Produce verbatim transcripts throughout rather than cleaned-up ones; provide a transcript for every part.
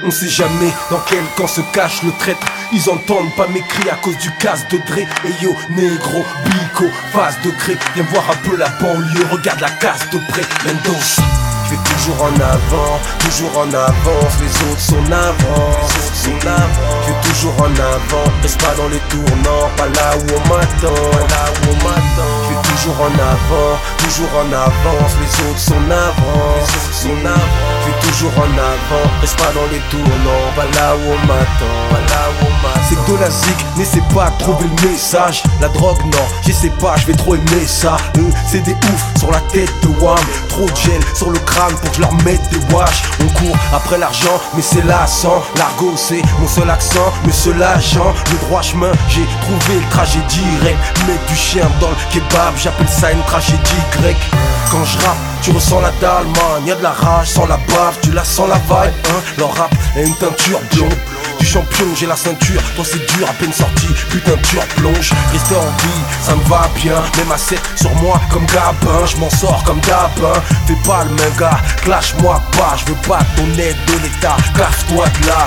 On sait jamais dans quel camp se cache le traître. Ils entendent pas mes cris à cause du casse de Dre. Et yo, négro, bico, face de gré. Viens voir un peu la banlieue, regarde la casse de près. Mendoza. Je vais toujours en avant, toujours en avance. Les autres sont en avant, les autres sont en avant. Je vais toujours en avant, reste pas dans les tournants. Pas là où on m'attend, pas là où on m'attend. Je vais toujours en avant, toujours en avance. Les autres sont en avant, les autres sont en avant. Je vais toujours en avant, reste pas dans les tournants. Pas là où on m'attend, pas là où on m'attend. C'est que de la zig, n'essaie pas de trouver le message. La drogue non, j'essaie pas, je vais trop aimer ça. Eux, c'est des ouf sur la tête de Wham. Trop de gel sur le crâne pour que je leur mette des wash. On court après l'argent, mais c'est lassant. L'argot c'est mon seul accent, mais seul agent. Le droit chemin, j'ai trouvé le trajet direct. Mettre du chien dans le kebab, j'appelle ça une tragédie grecque. Quand je rappe, tu ressens la dalle, man. Y'a de la rage sans la bave, tu la sens la vibe, hein. Leur rap est une teinture blonde. Du champion, j'ai la ceinture, toi c'est dur, à peine sorti, putain tu replonges. Rester en vie, ça me va bien, même à sept sur moi comme Gabin, je m'en sors comme Gabin. Fais pas le même gars, clash-moi pas, je veux pas ton aide de l'état, caffe-toi de là.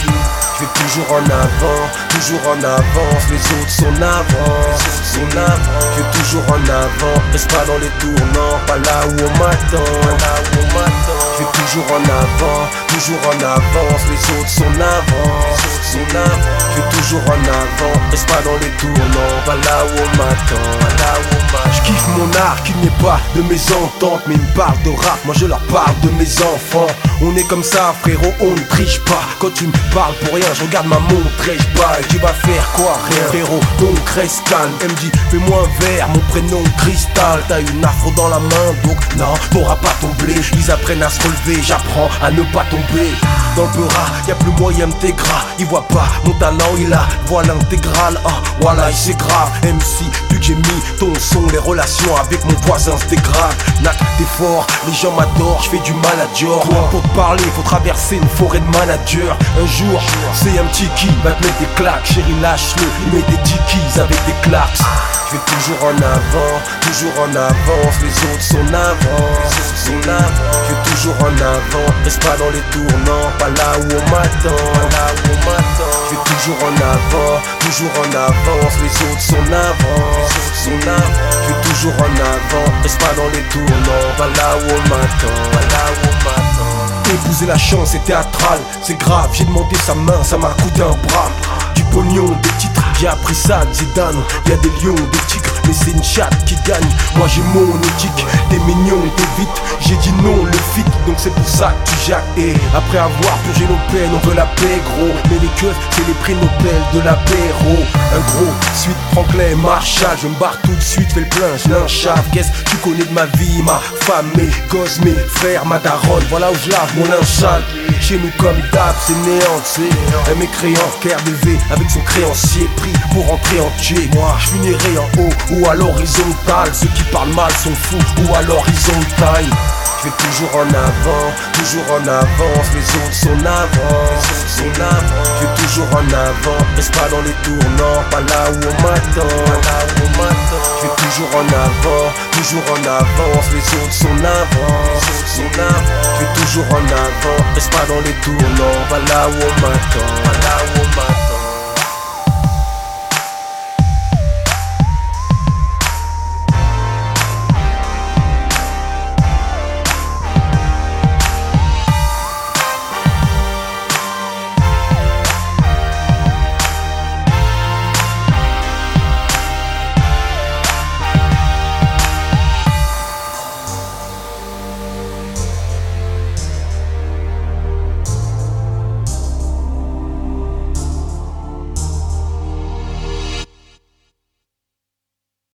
Je vais toujours en avant, toujours en avance. Les autres sont en avant, les autres sont en avant. Je vais toujours en avant, reste pas dans les tournants. Pas là où on m'attend, pas là où on m'attend. Je vais toujours en avant, toujours en avance. Les autres sont en avant, les autres sont en avant. Je vais toujours en avant, reste pas dans les tournants. Pas là où on m'attend, pas là où on m'attend. Je kiffe mon art, qu'il n'est pas de mes ententes. Mais ils me parlent de rap, moi je leur parle de mes enfants. On est comme ça frérot, on ne triche pas. Quand tu me parles pour rien, je regarde ma montre et je baille. Tu vas faire quoi rien frérot, donc reste calme. Elle me dit fais-moi un verre, mon prénom Cristal. T'as une afro dans la main donc non, t'auras pas ton blé. Ils apprennent à se relever, j'apprends à ne pas tomber. Dans le beurre, y'a plus moyen de tes gras. Il voit pas mon talent, il a voit l'intégrale. Ah voilà, c'est grave. M C, vu que j'ai mis ton son, les relations avec mon voisin se dégradent. Nac, t'es fort, les gens m'adorent, je fais du manager. Pour te parler, faut traverser une forêt de manager. Un jour, c'est un petit qui va te mettre des claques. Chérie, lâche-le, il met des dickies avec des claques. Je vais toujours en avant, toujours en avance. Les autres sont en avant, les autres sont en avant. Je vais toujours en avant, reste pas dans les tournants. Pas là où on m'attend, pas là où on m'attend. Je vais toujours en avant, toujours en avance. Les autres sont en avant, les autres sont en avant. Je vais toujours en avant, reste pas dans les tournants. Pas là où on m'attend, pas là où on m'attend. Épouser la chance est théâtral, c'est grave, j'ai demandé sa main, ça m'a coûté un bras. Du pognon, des titres, j'ai appris ça de Zidane. Y'a des lions, des tigres, mais c'est une chatte qui gagne. Moi j'ai mon éthique, t'es mignon, t'es vite. J'ai dit non, le fit, donc c'est pour ça que tu jacques. Et après avoir purgé nos peines, on veut la paix gros. Mais les keufs, c'est les prix Nobel de l'apéro. Un gros, suite Franklin Marshall. Je me barre tout de suite, fais le plein, je l'inchave. Qu'est-ce que tu connais de ma vie, ma femme, mes gosses, mes frères, ma daronne. Voilà où je lave mon linge sale. Chez nous comme d'hab, c'est néant, c'est un mécréant qui a relevé avec son créancier pris pour rentrer entier. Moi, je finirai en haut ou à l'horizontale. Ceux qui parlent mal sont fous ou à l'horizontale. Je vais toujours en avant, toujours en avance. Les autres sont en avant, les autres sont en avant. Je vais toujours en avant, reste pas dans les tournants. Pas là où on m'attend, pas là où on m'attend. Je vais toujours en avant, toujours en avance. Les autres sont en avant, les autres sont en avant. Je vais toujours en avant, reste pas dans les tournants. Pas là où on m'attend, pas là où on m'attend.